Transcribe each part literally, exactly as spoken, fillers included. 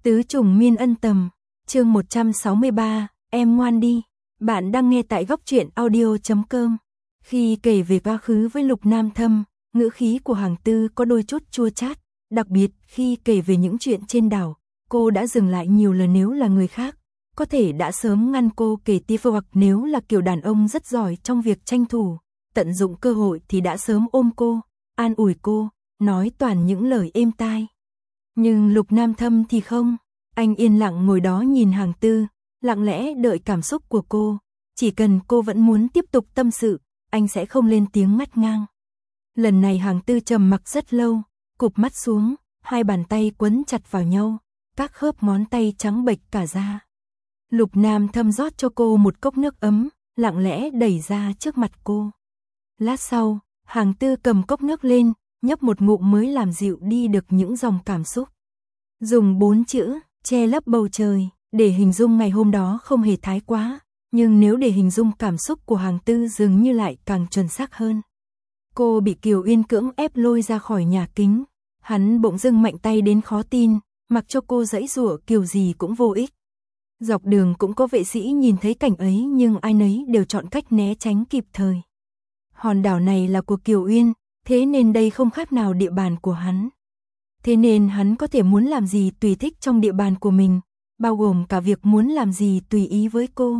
Tứ trùng miên ân tầm, chương một trăm sáu mươi ba, em ngoan đi. Bạn đang nghe tại góc truyện audio chấm com. Khi kể về quá khứ với Lục Nam Thâm, ngữ khí của Hàng Tư có đôi chút chua chát, đặc biệt khi kể về những chuyện trên đảo, cô đã dừng lại nhiều lần. Nếu là người khác, có thể đã sớm ngăn cô kể tiếp, hoặc nếu là kiểu đàn ông rất giỏi trong việc tranh thủ, tận dụng cơ hội thì đã sớm ôm cô, an ủi cô, nói toàn những lời êm tai. Nhưng Lục Nam Thâm thì không, anh yên lặng ngồi đó nhìn Hàng Tư, lặng lẽ đợi cảm xúc của cô, chỉ cần cô vẫn muốn tiếp tục tâm sự, anh sẽ không lên tiếng ngắt ngang. Lần này Hàng Tư trầm mặc rất lâu, cụp mắt xuống, hai bàn tay quấn chặt vào nhau, các khớp ngón tay trắng bệch cả da. Lục Nam Thâm rót cho cô một cốc nước ấm, lặng lẽ đẩy ra trước mặt cô. Lát sau, Hàng Tư cầm cốc nước lên, nhấp một ngụm mới làm dịu đi được những dòng cảm xúc. Dùng bốn chữ, che lấp bầu trời, để hình dung ngày hôm đó không hề thái quá, nhưng nếu để hình dung cảm xúc của Hàng Tư dường như lại càng chuẩn xác hơn. Cô bị Kiều Uyên cưỡng ép lôi ra khỏi nhà kính, hắn bỗng dưng mạnh tay đến khó tin, mặc cho cô giãy giụa kiểu gì cũng vô ích. Dọc đường cũng có vệ sĩ nhìn thấy cảnh ấy, nhưng ai nấy đều chọn cách né tránh kịp thời. Hòn đảo này là của Kiều Uyên, thế nên đây không khác nào địa bàn của hắn. Thế nên hắn có thể muốn làm gì tùy thích trong địa bàn của mình, bao gồm cả việc muốn làm gì tùy ý với cô.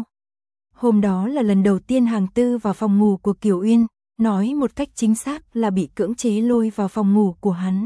Hôm đó là lần đầu tiên Hàng Tư vào phòng ngủ của Kiều Uyên, nói một cách chính xác là bị cưỡng chế lôi vào phòng ngủ của hắn.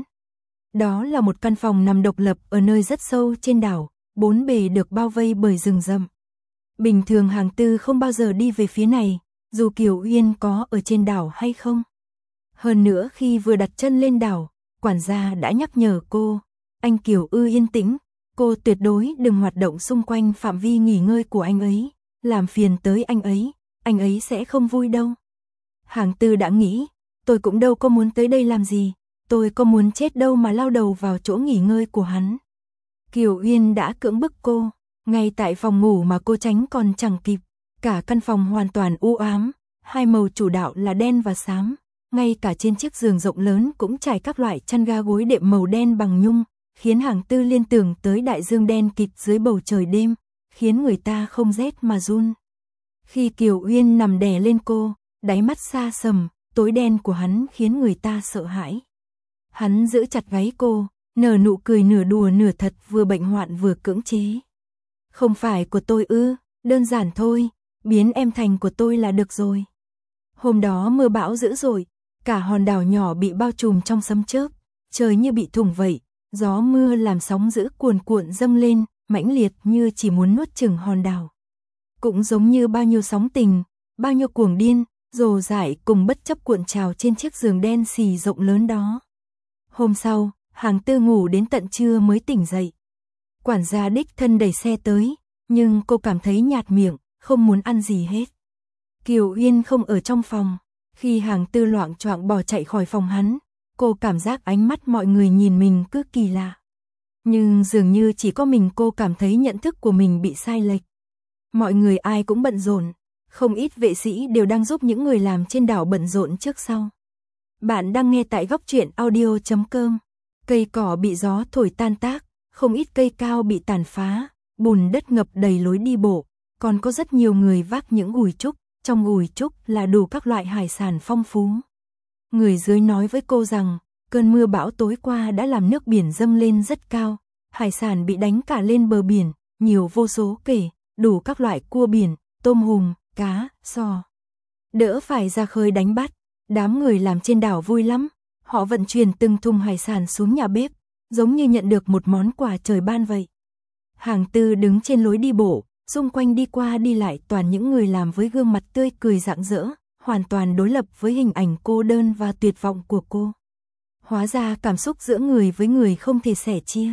Đó là một căn phòng nằm độc lập ở nơi rất sâu trên đảo, bốn bề được bao vây bởi rừng rậm. Bình thường Hàng Tư không bao giờ đi về phía này, dù Kiều Uyên có ở trên đảo hay không. Hơn nữa khi vừa đặt chân lên đảo, quản gia đã nhắc nhở cô, anh Kiều ư yên tĩnh, cô tuyệt đối đừng hoạt động xung quanh phạm vi nghỉ ngơi của anh ấy, làm phiền tới anh ấy, anh ấy sẽ không vui đâu. Hàng Tư đã nghĩ, tôi cũng đâu có muốn tới đây làm gì, tôi có muốn chết đâu mà lao đầu vào chỗ nghỉ ngơi của hắn. Kiều Uyên đã cưỡng bức cô, ngay tại phòng ngủ mà cô tránh còn chẳng kịp, cả căn phòng hoàn toàn u ám, hai màu chủ đạo là đen và xám. Ngay cả trên chiếc giường rộng lớn cũng trải các loại chăn ga gối đệm màu đen bằng nhung, khiến Hàng Tư liên tưởng tới đại dương đen kịt dưới bầu trời đêm, khiến người ta không rét mà run. Khi Kiều Uyên nằm đè lên cô, đáy mắt xa sầm, tối đen của hắn khiến người ta sợ hãi. Hắn giữ chặt gáy cô, nở nụ cười nửa đùa nửa thật, vừa bệnh hoạn vừa cưỡng chế. Không phải của tôi ư, đơn giản thôi, biến em thành của tôi là được rồi. Hôm đó mưa bão dữ dội, cả hòn đảo nhỏ bị bao trùm trong sấm chớp, trời như bị thủng vậy, gió mưa làm sóng dữ cuồn cuộn dâng lên, mãnh liệt như chỉ muốn nuốt chửng hòn đảo. Cũng giống như bao nhiêu sóng tình, bao nhiêu cuồng điên, rồ rải cùng bất chấp cuộn trào trên chiếc giường đen xì rộng lớn đó. Hôm sau, Hàng Tư ngủ đến tận trưa mới tỉnh dậy. Quản gia đích thân đẩy xe tới, nhưng cô cảm thấy nhạt miệng, không muốn ăn gì hết. Kiều Uyên không ở trong phòng. Khi Hàng Tư loạng choạng bỏ chạy khỏi phòng hắn, cô cảm giác ánh mắt mọi người nhìn mình cứ kỳ lạ. Nhưng dường như chỉ có mình cô cảm thấy nhận thức của mình bị sai lệch. Mọi người ai cũng bận rộn, không ít vệ sĩ đều đang giúp những người làm trên đảo bận rộn trước sau. Bạn đang nghe tại góc truyện audio chấm com. Cây cỏ bị gió thổi tan tác, không ít cây cao bị tàn phá, bùn đất ngập đầy lối đi bộ, còn có rất nhiều người vác những gùi trúc. Trong gùi trúc là đủ các loại hải sản phong phú. Người dưới nói với cô rằng, cơn mưa bão tối qua đã làm nước biển dâng lên rất cao, hải sản bị đánh cả lên bờ biển, nhiều vô số kể, đủ các loại cua biển, tôm hùm, cá, sò. Đỡ phải ra khơi đánh bắt, đám người làm trên đảo vui lắm, họ vận chuyển từng thùng hải sản xuống nhà bếp, giống như nhận được một món quà trời ban vậy. Hàng Tư đứng trên lối đi bộ, xung quanh đi qua đi lại toàn những người làm với gương mặt tươi cười rạng rỡ, hoàn toàn đối lập với hình ảnh cô đơn và tuyệt vọng của cô. Hóa ra cảm xúc giữa người với người không thể sẻ chia.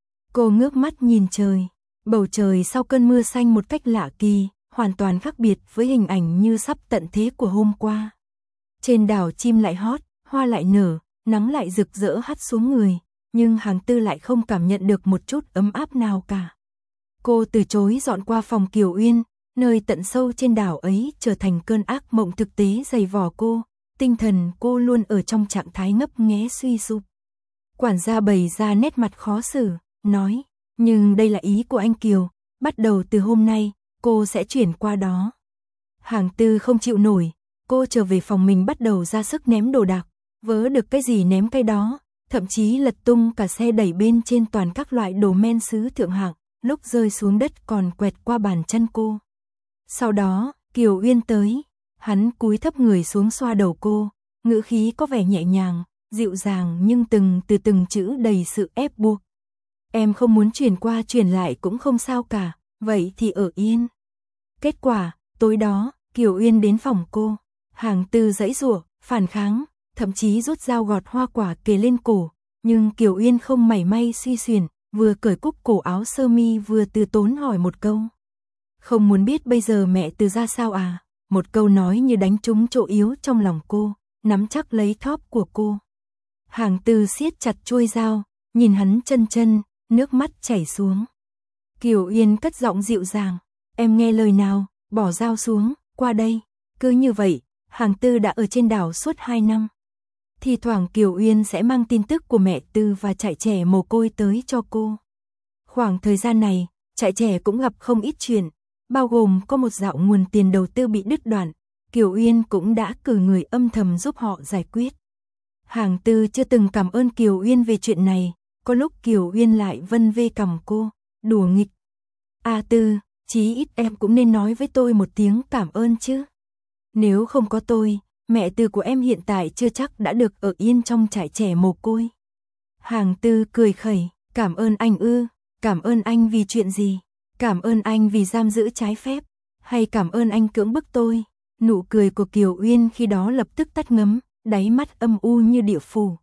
Cô ngước mắt nhìn trời, bầu trời sau cơn mưa xanh một cách lạ kỳ, hoàn toàn khác biệt với hình ảnh như sắp tận thế của hôm qua. Trên đảo chim lại hót, hoa lại nở, nắng lại rực rỡ hắt xuống người, nhưng Hàng Tư lại không cảm nhận được một chút ấm áp nào cả. Cô từ chối dọn qua phòng Kiều Uyên, nơi tận sâu trên đảo ấy trở thành cơn ác mộng thực tế dày vò cô, tinh thần cô luôn ở trong trạng thái ngấp nghé suy sụp. Quản gia bày ra nét mặt khó xử, nói, Nhưng đây là ý của anh Kiều, bắt đầu từ hôm nay, cô sẽ chuyển qua đó. Hàng Tư không chịu nổi, cô trở về phòng mình bắt đầu ra sức ném đồ đạc, vớ được cái gì ném cái đó, thậm chí lật tung cả xe đẩy bên trên toàn các loại đồ men sứ thượng hạng, lúc rơi xuống đất còn quẹt qua bàn chân cô. Sau đó, Kiều Uyên tới, hắn cúi thấp người xuống xoa đầu cô, ngữ khí có vẻ nhẹ nhàng, dịu dàng nhưng từng từ từng chữ đầy sự ép buộc. Em không muốn chuyển qua chuyển lại cũng không sao cả, vậy thì ở yên. Kết quả, tối đó, Kiều Uyên đến phòng cô, Hàng Tư giãy giụa, phản kháng, thậm chí rút dao gọt hoa quả kề lên cổ, nhưng Kiều Uyên không mảy may suy xuyển, vừa cởi cúc cổ áo sơ mi vừa từ tốn hỏi một câu. Không muốn biết bây giờ mẹ Từ ra sao à? Một câu nói như đánh trúng chỗ yếu trong lòng cô, nắm chắc lấy thóp của cô. Hàng Tư siết chặt chuôi dao, nhìn hắn chân chân, nước mắt chảy xuống. Kiều Uyên cất giọng dịu dàng, em nghe lời nào, bỏ dao xuống, qua đây. Cứ như vậy, Hàng Tư đã ở trên đảo suốt hai năm. Thì thoảng Kiều Uyên sẽ mang tin tức của mẹ Tư và trại trẻ mồ côi tới cho cô. Khoảng thời gian này, trại trẻ cũng gặp không ít chuyện, bao gồm có một dạo nguồn tiền đầu tư bị đứt đoạn, Kiều Uyên cũng đã cử người âm thầm giúp họ giải quyết. Hàng Tư chưa từng cảm ơn Kiều Uyên về chuyện này, có lúc Kiều Uyên lại vân vê cằm cô, đùa nghịch. A Tư, chí ít em cũng nên nói với tôi một tiếng cảm ơn chứ. Nếu không có tôi, mẹ Tư của em hiện tại chưa chắc đã được ở yên trong trại trẻ mồ côi. Hàng Tư cười khẩy, cảm ơn anh ư, cảm ơn anh vì chuyện gì? Cảm ơn anh vì giam giữ trái phép, hay cảm ơn anh cưỡng bức tôi? Nụ cười của Kiều Uyên khi đó lập tức tắt ngấm, đáy mắt âm u như địa phủ.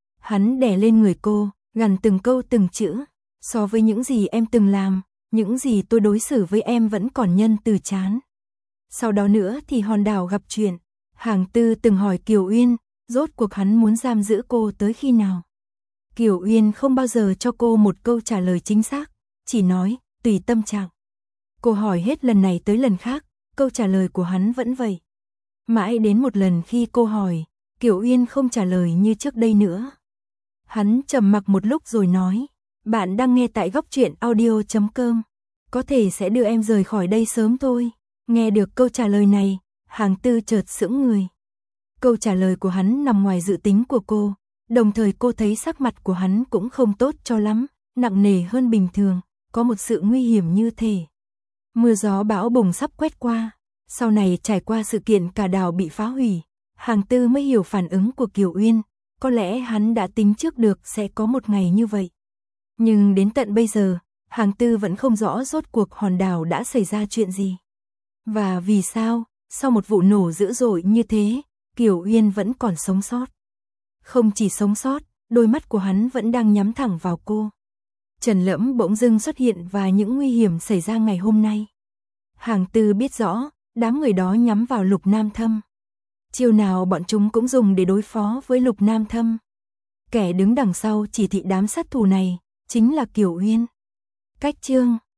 Hắn đè lên người cô, gằn từng câu từng chữ, so với những gì em từng làm, những gì tôi đối xử với em vẫn còn nhân từ chán. Sau đó nữa thì hòn đảo gặp chuyện, Hàng Tư từng hỏi Kiều Uyên, rốt cuộc hắn muốn giam giữ cô tới khi nào? Kiều Uyên không bao giờ cho cô một câu trả lời chính xác, chỉ nói, tùy tâm trạng. Cô hỏi hết lần này tới lần khác, câu trả lời của hắn vẫn vậy. Mãi đến một lần khi cô hỏi, Kiều Uyên không trả lời như trước đây nữa. Hắn trầm mặc một lúc rồi nói, bạn đang nghe tại góc truyện audio chấm com, có thể sẽ đưa em rời khỏi đây sớm thôi. Nghe được câu trả lời này, Hàng Tư chợt sững người. Câu trả lời của hắn nằm ngoài dự tính của cô, đồng thời cô thấy sắc mặt của hắn cũng không tốt cho lắm, nặng nề hơn bình thường, có một sự nguy hiểm như thể. Mưa gió bão bùng sắp quét qua, sau này trải qua sự kiện cả đảo bị phá hủy, Hàng Tư mới hiểu phản ứng của Kiều Uyên, có lẽ hắn đã tính trước được sẽ có một ngày như vậy. Nhưng đến tận bây giờ, Hàng Tư vẫn không rõ rốt cuộc hòn đảo đã xảy ra chuyện gì. Và vì sao, sau một vụ nổ dữ dội như thế, Kiều Uyên vẫn còn sống sót. Không chỉ sống sót, đôi mắt của hắn vẫn đang nhắm thẳng vào cô. Trần Lẫm bỗng dưng xuất hiện và những nguy hiểm xảy ra ngày hôm nay. Hàng Tư biết rõ, đám người đó nhắm vào Lục Nam Thâm. Chiêu nào bọn chúng cũng dùng để đối phó với Lục Nam Thâm. Kẻ đứng đằng sau chỉ thị đám sát thủ này, chính là Kiều Uyên. Cách chương